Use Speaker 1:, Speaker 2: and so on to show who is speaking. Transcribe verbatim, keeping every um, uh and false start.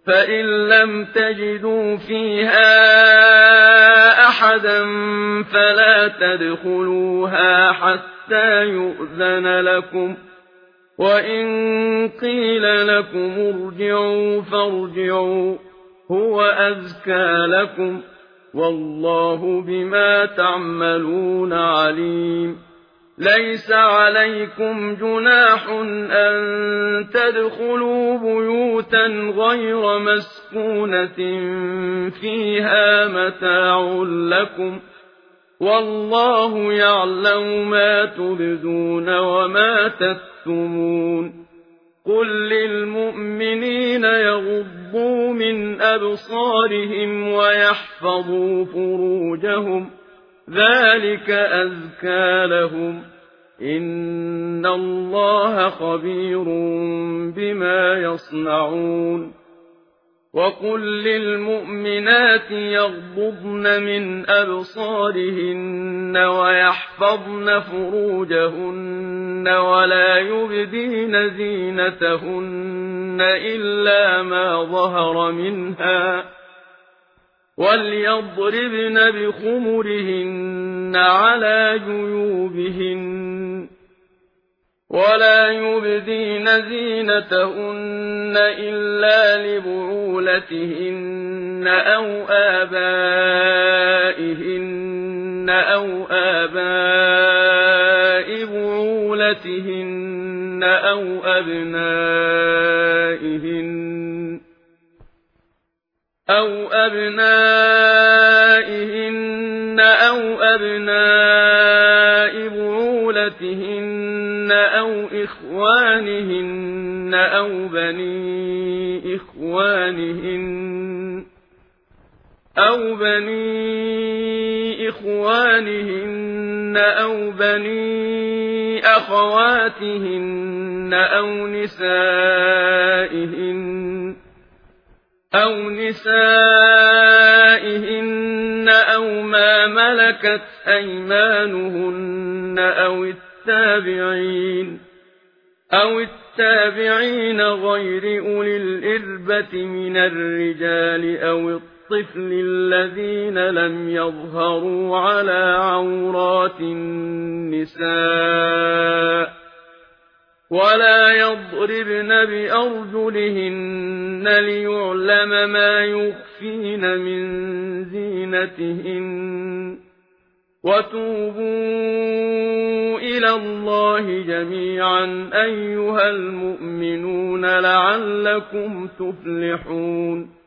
Speaker 1: فإن لم تجدوا فيها أحدا فلا تدخلوها حتى يؤذن لكم، وإن قيل لكم ارجعوا فارجعوا هو أزكى لكم، والله بما تعملون عليم. ليس عليكم جناح أن تدخلوا بيوتا غير مسكونة فيها متاع لكم، والله يعلم ما تبدون وما تكتمون. قل للمؤمنين يغضوا من أبصارهم ويحفظوا فروجهم، ذلك أزكى لهم، إن الله خبير بما يصنعون. وقل للمؤمنات يغضضن من أبصارهن ويحفظن فروجهن ولا يبدين زينتهن إلا ما ظهر منها، وليضربن بخمرهن على جيوبهن، ولا يبدين زينتهن إلا لبعولتهن أو آبائهن أو آباء بعولتهن أو أبنائهن أو أبنائهن أو أبناء بعولتهن أو إخوانهن أو بني إخوانهن أو بني إخوانهن أو بني أخواتهن أو نسائهن أو نسائهن أو ما ملكت أيمانهن أو التابعين أو التابعين غير أولي الإربة من الرجال أو الطفل الذين لم يظهروا على عورات النساء، ولا يضربن بأرجلهن ليعلم ما يخفين من زينتهن. وتوبوا إلى الله جميعا أيها المؤمنون لعلكم تفلحون.